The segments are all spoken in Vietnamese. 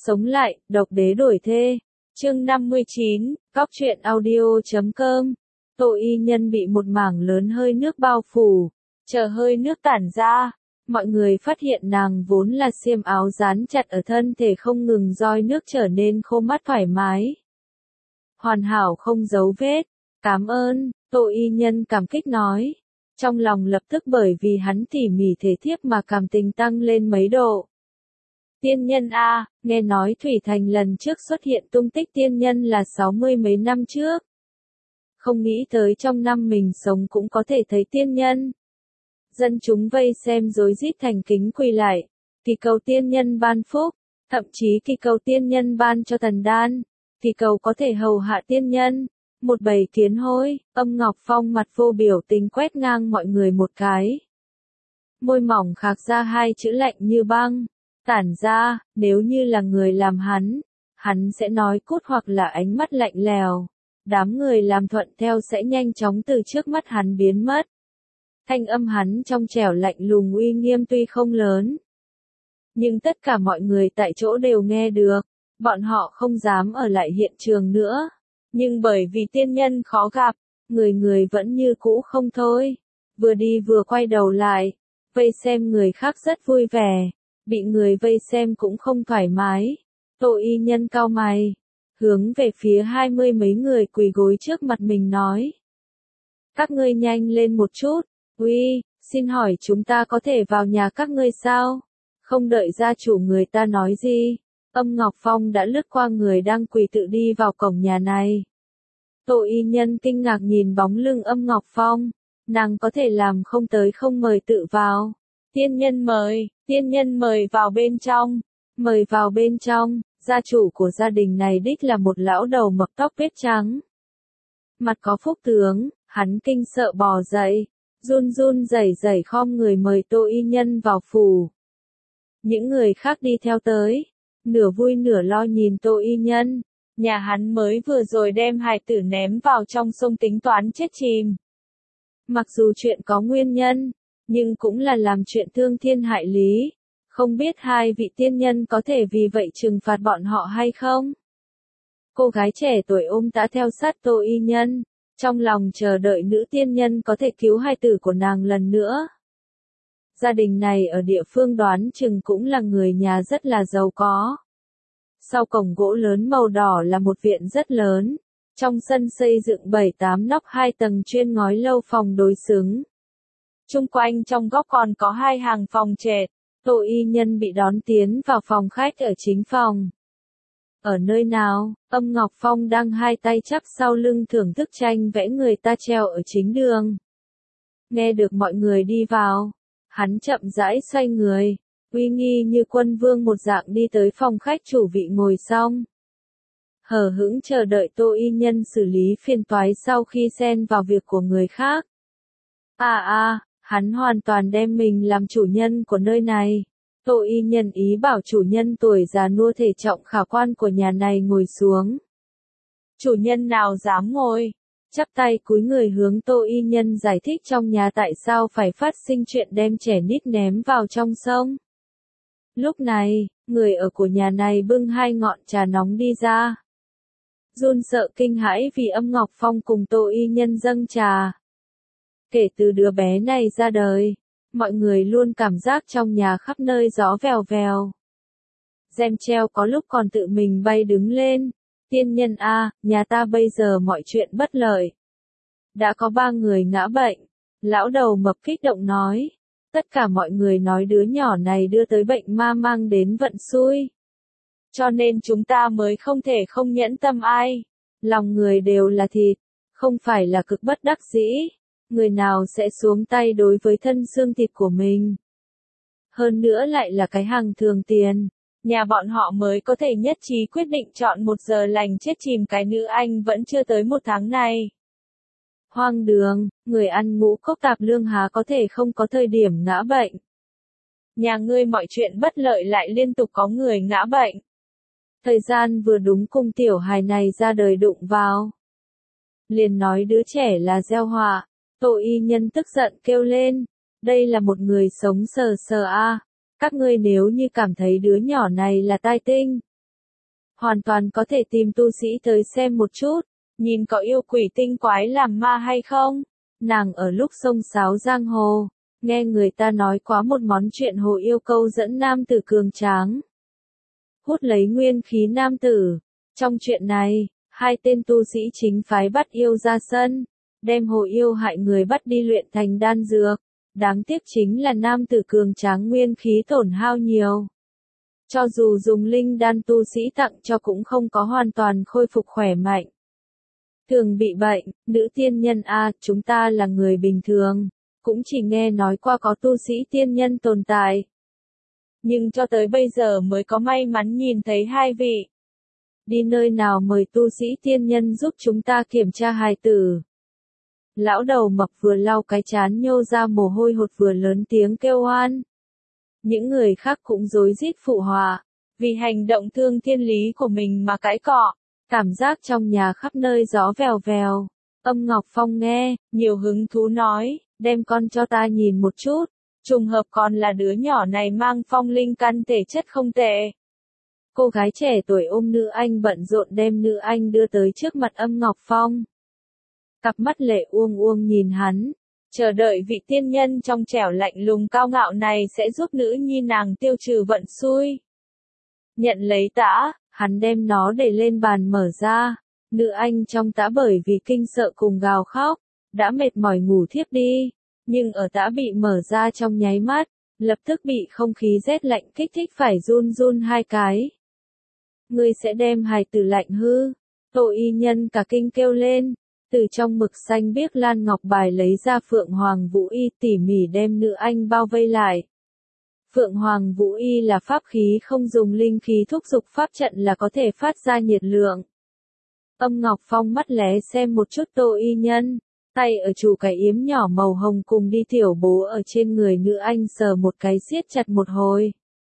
Sống lại, độc đế đổi thê. Chương 59, góc truyện audio.com. Tô Y Nhân bị một mảng lớn hơi nước bao phủ, chờ hơi nước tản ra, mọi người phát hiện nàng vốn là xiêm áo dán chặt ở thân thể không ngừng roi nước trở nên khô mát thoải mái. Hoàn hảo không dấu vết, cảm ơn, Tô Y Nhân cảm kích nói. Trong lòng lập tức bởi vì hắn tỉ mỉ thể thiếp mà cảm tình tăng lên mấy độ. Tiên nhân A, nghe nói Thủy Thành lần trước xuất hiện tung tích tiên nhân là 60 mấy năm trước. Không nghĩ tới trong năm mình sống cũng có thể thấy tiên nhân. Dân chúng vây xem rối rít thành kính quỳ lại, kỳ cầu tiên nhân ban phúc, thậm chí kỳ cầu tiên nhân ban cho thần đan, kỳ cầu có thể hầu hạ tiên nhân. Một bầy kiến hôi, Âm Ngọc Phong mặt vô biểu tình quét ngang mọi người một cái. Môi mỏng khạc ra hai chữ lạnh như băng. Tản ra, nếu như là người làm hắn sẽ nói cút hoặc là ánh mắt lạnh lèo. Đám người làm thuận theo sẽ nhanh chóng từ trước mắt hắn biến mất. Thanh âm hắn trong trẻo lạnh lùng uy nghiêm tuy không lớn. Nhưng tất cả mọi người tại chỗ đều nghe được, bọn họ không dám ở lại hiện trường nữa. Nhưng bởi vì tiên nhân khó gặp, người vẫn như cũ không thôi. Vừa đi vừa quay đầu lại, vây xem người khác rất vui vẻ. Bị người vây xem cũng không thoải mái. Tô Y Nhân cau mày, hướng về phía 20 mấy người quỳ gối trước mặt mình nói. Các ngươi nhanh lên một chút, uy, xin hỏi chúng ta có thể vào nhà các ngươi sao? Không đợi gia chủ người ta nói gì, Âm Ngọc Phong đã lướt qua người đang quỳ tự đi vào cổng nhà này. Tô Y Nhân kinh ngạc nhìn bóng lưng Âm Ngọc Phong, nàng có thể làm không tới không mời tự vào. Tiên nhân mời vào bên trong, mời vào bên trong, gia chủ của gia đình này đích là một lão đầu mập tóc bết trắng. Mặt có phúc tướng, hắn kinh sợ bò dậy, run run rẩy rẩy khom người mời Tô Y Nhân vào phủ. Những người khác đi theo tới, nửa vui nửa lo nhìn Tô Y Nhân, nhà hắn mới vừa rồi đem hài tử ném vào trong sông tính toán chết chìm. Mặc dù chuyện có nguyên nhân, nhưng cũng là làm chuyện thương thiên hại lý, không biết hai vị tiên nhân có thể vì vậy trừng phạt bọn họ hay không? Cô gái trẻ tuổi ôm đã theo sát Tô Y Nhân, trong lòng chờ đợi nữ tiên nhân có thể cứu hài tử của nàng lần nữa. Gia đình này ở địa phương đoán chừng cũng là người nhà rất là giàu có. Sau cổng gỗ lớn màu đỏ là một viện rất lớn, trong sân xây dựng 7-8 nóc 2 tầng chuyên ngói lâu phòng đối xứng. Chung quanh trong góc còn có 2 hàng phòng trệt, Tô Y Nhân bị đón tiến vào phòng khách ở chính phòng. Ở nơi nào, Âm Ngọc Phong đang hai tay chắp sau lưng thưởng thức tranh vẽ người ta treo ở chính đường. Nghe được mọi người đi vào, hắn chậm rãi xoay người, uy nghi như quân vương một dạng đi tới phòng khách chủ vị ngồi xong. Hờ hững chờ đợi Tô Y Nhân xử lý phiền toái sau khi xen vào việc của người khác. Hắn hoàn toàn đem mình làm chủ nhân của nơi này. Tô Y Nhân ý bảo chủ nhân tuổi già nua thể trọng khả quan của nhà này ngồi xuống. Chủ nhân nào dám ngồi? Chắp tay cúi người hướng Tô Y Nhân giải thích trong nhà tại sao phải phát sinh chuyện đem trẻ nít ném vào trong sông. Lúc này, người ở của nhà này bưng 2 ngọn trà nóng đi ra. Run sợ kinh hãi vì Âm Ngọc Phong cùng Tô Y Nhân dâng trà. Kể từ đứa bé này ra đời, mọi người luôn cảm giác trong nhà khắp nơi gió vèo vèo. Rèm treo có lúc còn tự mình bay đứng lên. Tiên nhân A, nhà ta bây giờ mọi chuyện bất lợi. Đã có 3 người ngã bệnh. Lão đầu mập kích động nói. Tất cả mọi người nói đứa nhỏ này đưa tới bệnh ma mang đến vận xui. Cho nên chúng ta mới không thể không nhẫn tâm ai. Lòng người đều là thịt, không phải là cực bất đắc dĩ. Người nào sẽ xuống tay đối với thân xương thịt của mình. Hơn nữa lại là cái hàng thường tiền. Nhà bọn họ mới có thể nhất trí quyết định chọn 1 giờ lành chết chìm cái nữ anh vẫn chưa tới 1 tháng này. Hoang đường, người ăn ngũ cốc tạp lương há có thể không có thời điểm ngã bệnh. Nhà ngươi mọi chuyện bất lợi lại liên tục có người ngã bệnh. Thời gian vừa đúng cùng tiểu hài này ra đời đụng vào. Liền nói đứa trẻ là gieo họa. Tô Y Nhân tức giận kêu lên. Đây là một người sống sờ sờ a. Các ngươi nếu như cảm thấy đứa nhỏ này là tai tinh, hoàn toàn có thể tìm tu sĩ tới xem một chút, nhìn có yêu quỷ tinh quái làm ma hay không. Nàng ở lúc xông xáo giang hồ, nghe người ta nói quá một món chuyện hồ yêu câu dẫn nam tử cường tráng, hút lấy nguyên khí nam tử. Trong chuyện này, hai tên tu sĩ chính phái bắt yêu ra sân, đem hồ yêu hại người bắt đi luyện thành đan dược. Đáng tiếc chính là nam tử cường tráng nguyên khí tổn hao nhiều. Cho dù dùng linh đan tu sĩ tặng cho cũng không có hoàn toàn khôi phục khỏe mạnh. Thường bị bệnh, nữ tiên nhân a, chúng ta là người bình thường, cũng chỉ nghe nói qua có tu sĩ tiên nhân tồn tại. Nhưng cho tới bây giờ mới có may mắn nhìn thấy hai vị. Đi nơi nào mời tu sĩ tiên nhân giúp chúng ta kiểm tra hài tử. Lão đầu mập vừa lau cái trán nhô ra mồ hôi hột vừa lớn tiếng kêu oan. Những người khác cũng rối rít phụ họa, vì hành động thương thiên lý của mình mà cãi cọ. Cảm giác trong nhà khắp nơi gió vèo vèo. Âm Ngọc Phong nghe, nhiều hứng thú nói, đem con cho ta nhìn một chút. Trùng hợp còn là đứa nhỏ này mang phong linh căn thể chất không tệ. Cô gái trẻ tuổi ôm nữ anh bận rộn đem nữ anh đưa tới trước mặt Âm Ngọc Phong. Cặp mắt lệ uông uông nhìn hắn, chờ đợi vị tiên nhân trong trẻo lạnh lùng cao ngạo này sẽ giúp nữ nhi nàng tiêu trừ vận xui. Nhận lấy tã, hắn đem nó để lên bàn mở ra, nữ anh trong tã bởi vì kinh sợ cùng gào khóc, đã mệt mỏi ngủ thiếp đi, nhưng ở tã bị mở ra trong nháy mắt, lập tức bị không khí rét lạnh kích thích phải run run hai cái. Ngươi sẽ đem hài tử lạnh hư, Tô y nhân cả kinh kêu lên. Từ trong mực xanh biếc lan ngọc bài lấy ra Phượng Hoàng Vũ Y tỉ mỉ đem nữ anh bao vây lại. Phượng Hoàng Vũ Y là pháp khí không dùng linh khí thúc dục pháp trận là có thể phát ra nhiệt lượng. Âm Ngọc Phong mắt lé xem một chút Tô y nhân, tay ở chủ cái yếm nhỏ màu hồng cùng đi tiểu bố ở trên người nữ anh sờ một cái siết chặt một hồi.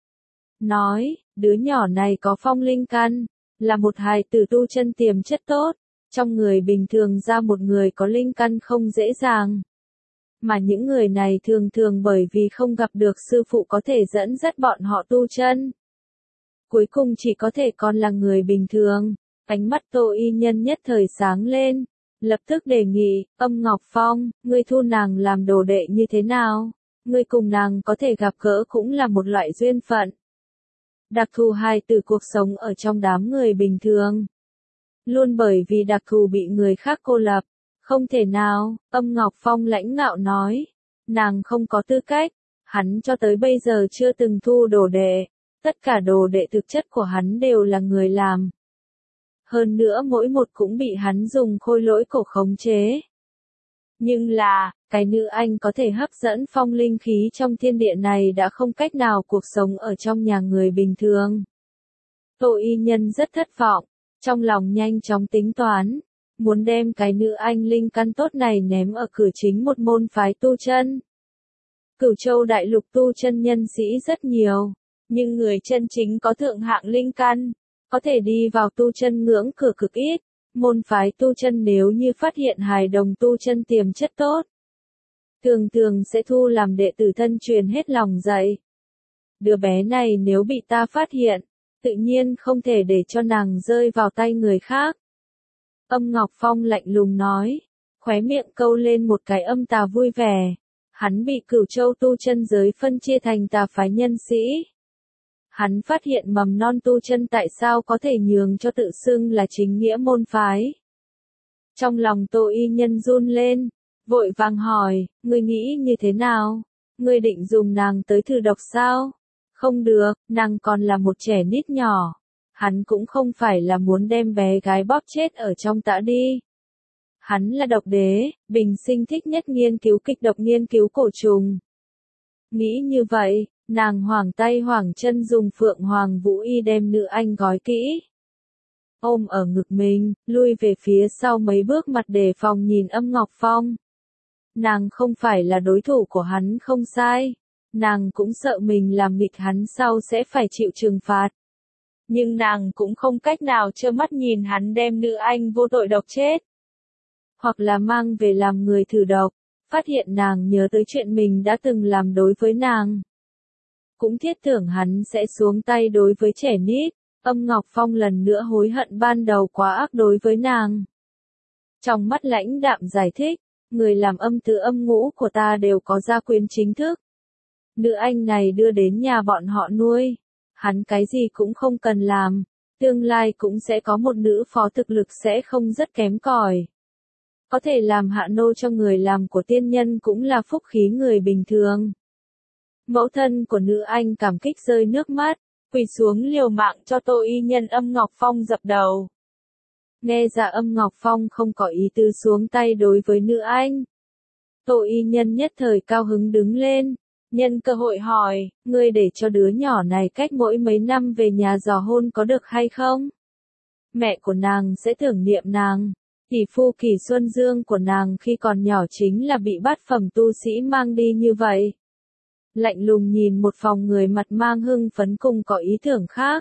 Nói, đứa nhỏ này có phong linh căn, là một hài tử tu chân tiềm chất tốt. Trong người bình thường ra một người có linh căn không dễ dàng. Mà những người này thường thường bởi vì không gặp được sư phụ có thể dẫn dắt bọn họ tu chân. Cuối cùng chỉ có thể còn là người bình thường. Ánh mắt Tô y nhân nhất thời sáng lên. Lập tức đề nghị, Âm Ngọc Phong, ngươi thu nàng làm đồ đệ như thế nào? Ngươi cùng nàng có thể gặp gỡ cũng là một loại duyên phận. Đặc thù hài tử cuộc sống ở trong đám người bình thường. Luôn bởi vì đặc thù bị người khác cô lập, không thể nào, Âm Ngọc Phong lãnh ngạo nói, nàng không có tư cách, hắn cho tới bây giờ chưa từng thu đồ đệ, tất cả đồ đệ thực chất của hắn đều là người làm. Hơn nữa mỗi một cũng bị hắn dùng khôi lỗi cổ khống chế. Nhưng là, cái nữ anh có thể hấp dẫn phong linh khí trong thiên địa này đã không cách nào cuộc sống ở trong nhà người bình thường. Tô y nhân rất thất vọng. Trong lòng nhanh chóng tính toán, muốn đem cái nữ anh linh căn tốt này ném ở cửa chính một môn phái tu chân. Cửu Châu đại lục tu chân nhân sĩ rất nhiều, nhưng người chân chính có thượng hạng linh căn, có thể đi vào tu chân ngưỡng cửa cực ít. Môn phái tu chân nếu như phát hiện hài đồng tu chân tiềm chất tốt, thường thường sẽ thu làm đệ tử thân truyền hết lòng dạy. Đứa bé này nếu bị ta phát hiện, tự nhiên không thể để cho nàng rơi vào tay người khác. Âm Ngọc Phong lạnh lùng nói, khóe miệng câu lên một cái âm tà vui vẻ. Hắn bị Cửu Châu tu chân giới phân chia thành tà phái nhân sĩ. Hắn phát hiện mầm non tu chân tại sao có thể nhường cho tự xưng là chính nghĩa môn phái. Trong lòng Tô y nhân run lên, vội vàng hỏi, ngươi nghĩ như thế nào? Ngươi định dùng nàng tới thử độc sao? Không được, nàng còn là một trẻ nít nhỏ. Hắn cũng không phải là muốn đem bé gái bóp chết ở trong tã đi. Hắn là độc đế, bình sinh thích nhất nghiên cứu kịch độc nghiên cứu cổ trùng. Nghĩ như vậy, nàng hoảng tay hoảng chân dùng Phượng Hoàng Vũ Y đem nữ anh gói kỹ. Ôm ở ngực mình, lui về phía sau mấy bước mặt đề phòng nhìn Âm Ngọc Phong. Nàng không phải là đối thủ của hắn không sai. Nàng cũng sợ mình làm nghịch hắn sau sẽ phải chịu trừng phạt. Nhưng nàng cũng không cách nào trơ mắt nhìn hắn đem nữ anh vô tội độc chết. Hoặc là mang về làm người thử độc, phát hiện nàng nhớ tới chuyện mình đã từng làm đối với nàng. Cũng thiết tưởng hắn sẽ xuống tay đối với trẻ nít. Âm Ngọc Phong lần nữa hối hận ban đầu quá ác đối với nàng. Trong mắt lãnh đạm giải thích, người làm âm tứ âm ngũ của ta đều có gia quyến chính thức. Nữ anh này đưa đến nhà bọn họ nuôi, hắn cái gì cũng không cần làm, tương lai cũng sẽ có một nữ phó thực lực sẽ không rất kém cỏi. Có thể làm hạ nô cho người làm của tiên nhân cũng là phúc khí người bình thường. Mẫu thân của nữ anh cảm kích rơi nước mắt, quỳ xuống liều mạng cho Tô Y Nhân Âm Ngọc Phong dập đầu. Nghe ra Âm Ngọc Phong không có ý tư xuống tay đối với nữ anh. Tô Y Nhân nhất thời cao hứng đứng lên, nhân cơ hội hỏi, ngươi để cho đứa nhỏ này cách mỗi mấy năm về nhà dò hôn có được hay không? Mẹ của nàng sẽ tưởng niệm nàng. Tỷ phu Kỳ Xuân Dương của nàng khi còn nhỏ chính là bị bát phẩm tu sĩ mang đi như vậy. Lạnh lùng nhìn một phòng người mặt mang hưng phấn cùng có ý tưởng khác.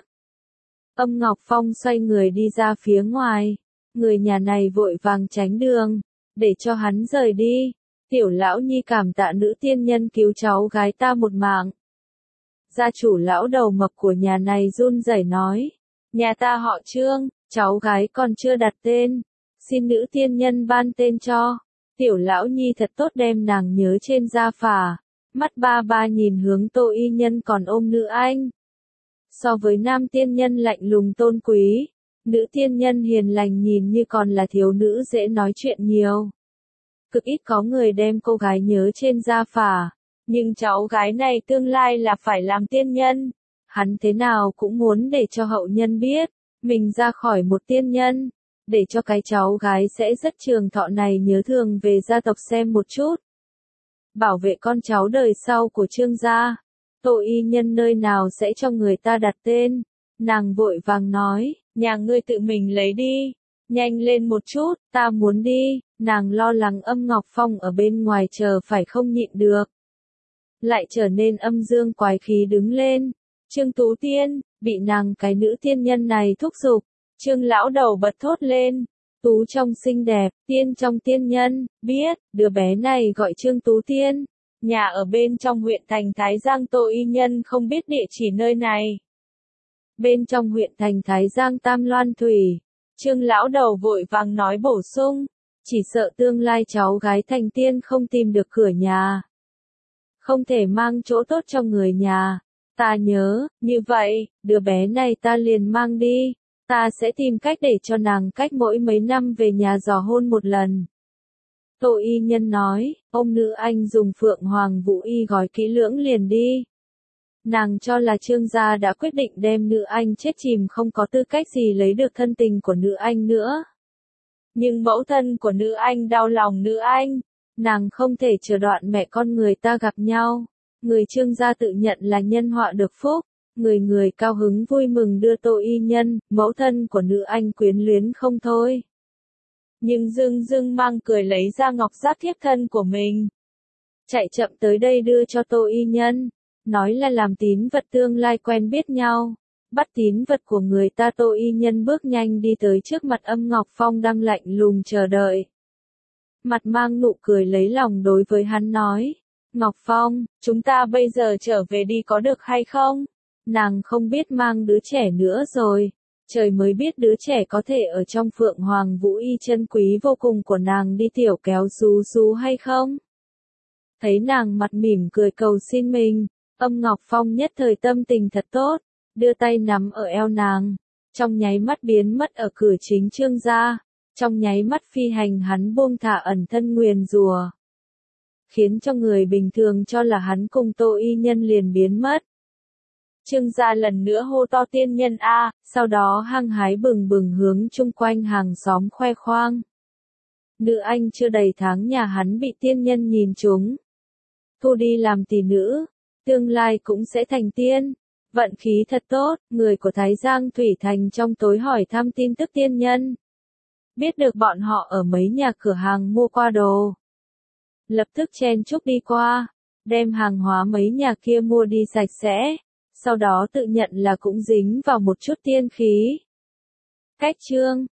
Âm Ngọc Phong xoay người đi ra phía ngoài. Người nhà này vội vàng tránh đường, để cho hắn rời đi. Tiểu lão nhi cảm tạ nữ tiên nhân cứu cháu gái ta một mạng. Gia chủ lão đầu mập của nhà này run rẩy nói. Nhà ta họ Trương, cháu gái còn chưa đặt tên. Xin nữ tiên nhân ban tên cho. Tiểu lão nhi thật tốt đem nàng nhớ trên da phả. Mắt ba ba nhìn hướng Tô Y Nhân còn ôm nữ anh. So với nam tiên nhân lạnh lùng tôn quý, nữ tiên nhân hiền lành nhìn như còn là thiếu nữ dễ nói chuyện nhiều. Cực ít có người đem cô gái nhớ trên da phả, nhưng cháu gái này tương lai là phải làm tiên nhân. Hắn thế nào cũng muốn để cho hậu nhân biết, mình ra khỏi một tiên nhân, để cho cái cháu gái sẽ rất trường thọ này nhớ thương về gia tộc xem một chút. Bảo vệ con cháu đời sau của Trương gia. Tô Y Nhân nơi nào sẽ cho người ta đặt tên. Nàng vội vàng nói, nhà ngươi tự mình lấy đi. Nhanh lên một chút, ta muốn đi. Nàng lo lắng Âm Ngọc Phong ở bên ngoài chờ phải không nhịn được. Lại trở nên âm dương quái khí đứng lên. Trương Tú Tiên, bị nàng cái nữ tiên nhân này thúc giục. Trương lão đầu bật thốt lên. Tú trong xinh đẹp, tiên trong tiên nhân, biết, đứa bé này gọi Trương Tú Tiên. Nhà ở bên trong huyện thành Thái Giang. Tô Y Nhân không biết địa chỉ nơi này. Bên trong huyện thành Thái Giang Tam Loan Thủy. Trương lão đầu vội vàng nói bổ sung. Chỉ sợ tương lai cháu gái thành tiên không tìm được cửa nhà. Không thể mang chỗ tốt cho người nhà. Ta nhớ, như vậy, đứa bé này ta liền mang đi. Ta sẽ tìm cách để cho nàng cách mỗi mấy năm về nhà dò hôn một lần. Tô Y Nhân nói, ông nữ anh dùng Phượng Hoàng Vũ Y gói kỹ lưỡng liền đi. Nàng cho là Trương gia đã quyết định đem nữ anh chết chìm không có tư cách gì lấy được thân tình của nữ anh nữa. Nhưng mẫu thân của nữ anh đau lòng nữ anh. Nàng không thể chờ đoạn mẹ con người ta gặp nhau. Người Trương gia tự nhận là nhân họa được phúc. Người người cao hứng vui mừng đưa Tô Y Nhân, mẫu thân của nữ anh quyến luyến không thôi. Nhưng dưng dưng mang cười lấy ra ngọc giáp thiếp thân của mình. Chạy chậm tới đây đưa cho Tô Y Nhân, nói là làm tín vật tương lai quen biết nhau. Bắt tín vật của người ta. Tô Y Nhân bước nhanh đi tới trước mặt Âm Ngọc Phong đang lạnh lùng chờ đợi. Mặt mang nụ cười lấy lòng đối với hắn nói. Ngọc Phong, chúng ta bây giờ trở về đi có được hay không? Nàng không biết mang đứa trẻ nữa rồi. Trời mới biết đứa trẻ có thể ở trong Phượng Hoàng Vũ Y chân quý vô cùng của nàng đi tiểu kéo xú xú hay không? Thấy nàng mặt mỉm cười cầu xin mình, Âm Ngọc Phong nhất thời tâm tình thật tốt, đưa tay nắm ở eo nàng, trong nháy mắt biến mất ở cửa chính Trương gia, trong nháy mắt phi hành hắn buông thả ẩn thân nguyền rủa, khiến cho người bình thường cho là hắn cùng Tô Y Nhân liền biến mất. Trương gia lần nữa hô to tiên nhân a, sau đó hăng hái bừng bừng hướng chung quanh hàng xóm khoe khoang. Nữ anh chưa đầy tháng nhà hắn bị tiên nhân nhìn trúng. Thu đi làm tỷ nữ, tương lai cũng sẽ thành tiên. Vận khí thật tốt, người của Thái Giang Thủy Thành trong tối hỏi thăm tin tức tiên nhân. Biết được bọn họ ở mấy nhà cửa hàng mua qua đồ. Lập tức chen chúc đi qua, đem hàng hóa mấy nhà kia mua đi sạch sẽ. Sau đó tự nhận là cũng dính vào một chút tiên khí. Cách chương